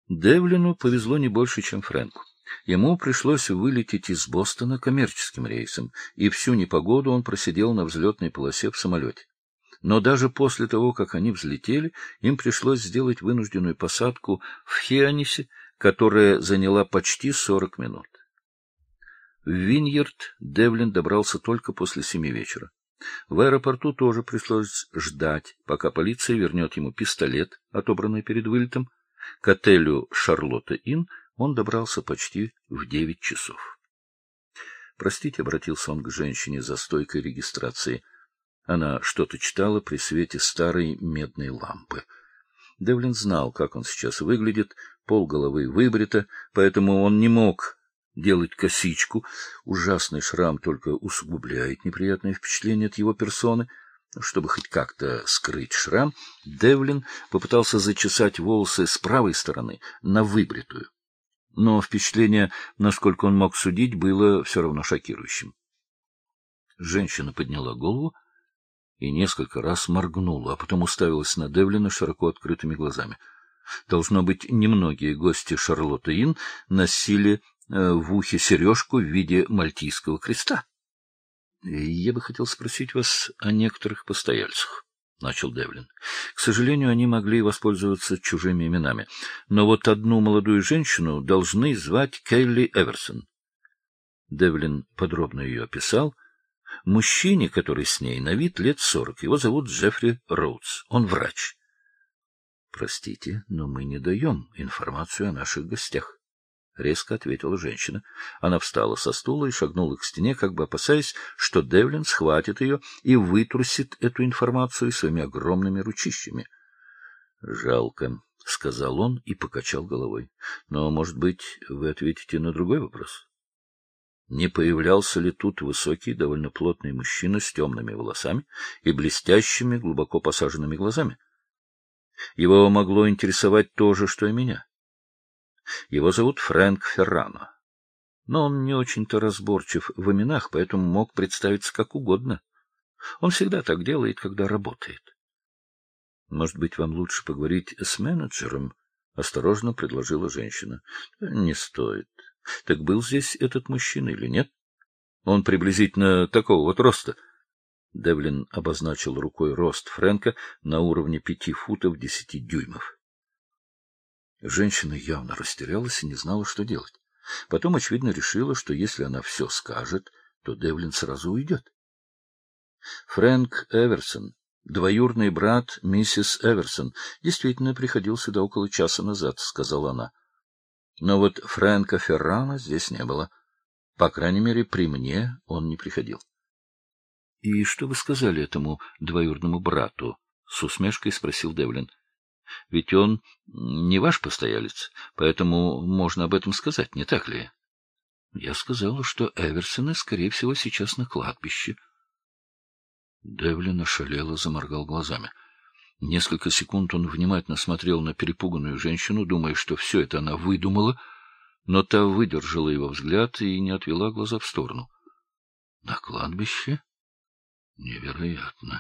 Девлину повезло не больше, чем Фрэнку. Ему пришлось вылететь из Бостона коммерческим рейсом, и всю непогоду он просидел на взлетной полосе в самолете. Но даже после того, как они взлетели, им пришлось сделать вынужденную посадку в Хианисе, которая заняла почти 40 минут. В Виньярд Девлин добрался только после 7 вечера. В аэропорту тоже пришлось ждать, пока полиция вернет ему пистолет, отобранный перед вылетом. К отелю «Шарлотта-Инн» он добрался почти в 9 часов. «Простите», — обратился он к женщине за стойкой регистрации. Она что-то читала при свете старой медной лампы. Девлин знал, как он сейчас выглядит, полголовы выбрито, поэтому он не мог делать косичку. Ужасный шрам только усугубляет неприятное впечатление от его персоны. Чтобы хоть как-то скрыть шрам, Девлин попытался зачесать волосы с правой стороны на выбритую. Но впечатление, насколько он мог судить, было все равно шокирующим. Женщина подняла голову и несколько раз моргнула, а потом уставилась на Девлина широко открытыми глазами. Должно быть, немногие гости Шарлотта-Инн носили в ухе сережку в виде мальтийского креста. — Я бы хотел спросить вас о некоторых постояльцах, — начал Девлин. К сожалению, они могли воспользоваться чужими именами, но вот одну молодую женщину должны звать Келли Эверсон. Девлин подробно ее описал. Мужчине, который с ней, на вид лет 40, его зовут Джеффри Роудс. Он врач. — Простите, но мы не даем информацию о наших гостях, — резко ответила женщина. Она встала со стула и шагнула к стене, как бы опасаясь, что Девлин схватит ее и вытрусит эту информацию своими огромными ручищами. — Жалко, — сказал он и покачал головой. — Но, может быть, вы ответите на другой вопрос? Не появлялся ли тут высокий, довольно плотный мужчина с темными волосами и блестящими, глубоко посаженными глазами? Его могло интересовать то же, что и меня. Его зовут Фрэнк Феррано, но он не очень-то разборчив в именах, поэтому мог представиться как угодно. Он всегда так делает, когда работает. — Может быть, вам лучше поговорить с менеджером? — осторожно предложила женщина. — Не стоит. Так был здесь этот мужчина или нет? Он приблизительно такого вот роста. Девлин обозначил рукой рост Фрэнка на уровне 5 футов 10 дюймов. Женщина явно растерялась и не знала, что делать. Потом, очевидно, решила, что если она все скажет, то Девлин сразу уйдет. Фрэнк Эверсон, двоюродный брат миссис Эверсон, действительно приходил сюда около часа назад, — сказала она. Но вот Фрэнка Феррано здесь не было. По крайней мере, при мне он не приходил. — И что вы сказали этому двоюродному брату? — с усмешкой спросил Девлин. — Ведь он не ваш постоялец, поэтому можно об этом сказать, не так ли? Я сказала, что Эверсоны, скорее всего, сейчас на кладбище. Девлин ошалело заморгал глазами. Несколько секунд он внимательно смотрел на перепуганную женщину, думая, что все это она выдумала, но та выдержала его взгляд и не отвела глаза в сторону. — На кладбище? Невероятно.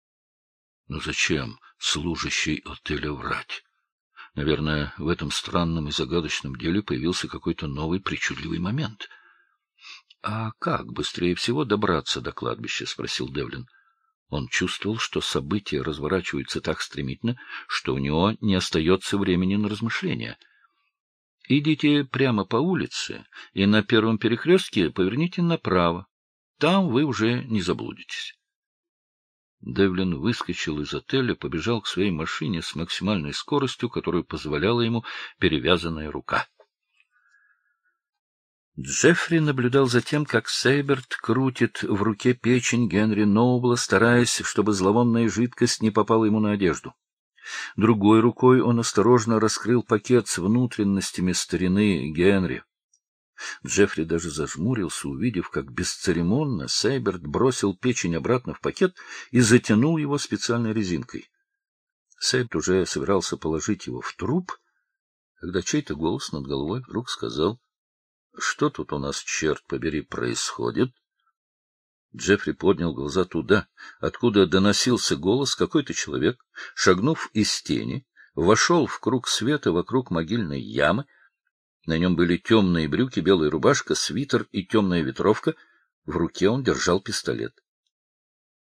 Но зачем служащий отеля врать? Наверное, в этом странном и загадочном деле появился какой-то новый причудливый момент. — А как быстрее всего добраться до кладбища? — спросил Девлин. Он чувствовал, что события разворачиваются так стремительно, что у него не остается времени на размышления. — Идите прямо по улице и на первом перекрестке поверните направо. Там вы уже не заблудитесь. Девлин выскочил из отеля, побежал к своей машине с максимальной скоростью, которую позволяла ему перевязанная рука. Джеффри наблюдал за тем, как Сейберт крутит в руке печень Генри Ноубла, стараясь, чтобы зловонная жидкость не попала ему на одежду. Другой рукой он осторожно раскрыл пакет с внутренностями старины Генри. Джеффри даже зажмурился, увидев, как бесцеремонно Сейберт бросил печень обратно в пакет и затянул его специальной резинкой. Сейберт уже собирался положить его в труп, когда чей-то голос над головой вдруг сказал: — Что тут у нас, черт побери, происходит? Джеффри поднял глаза туда, откуда доносился голос. Какой-то человек, шагнув из тени, вошел в круг света вокруг могильной ямы. На нем были темные брюки, белая рубашка, свитер и темная ветровка. В руке он держал пистолет.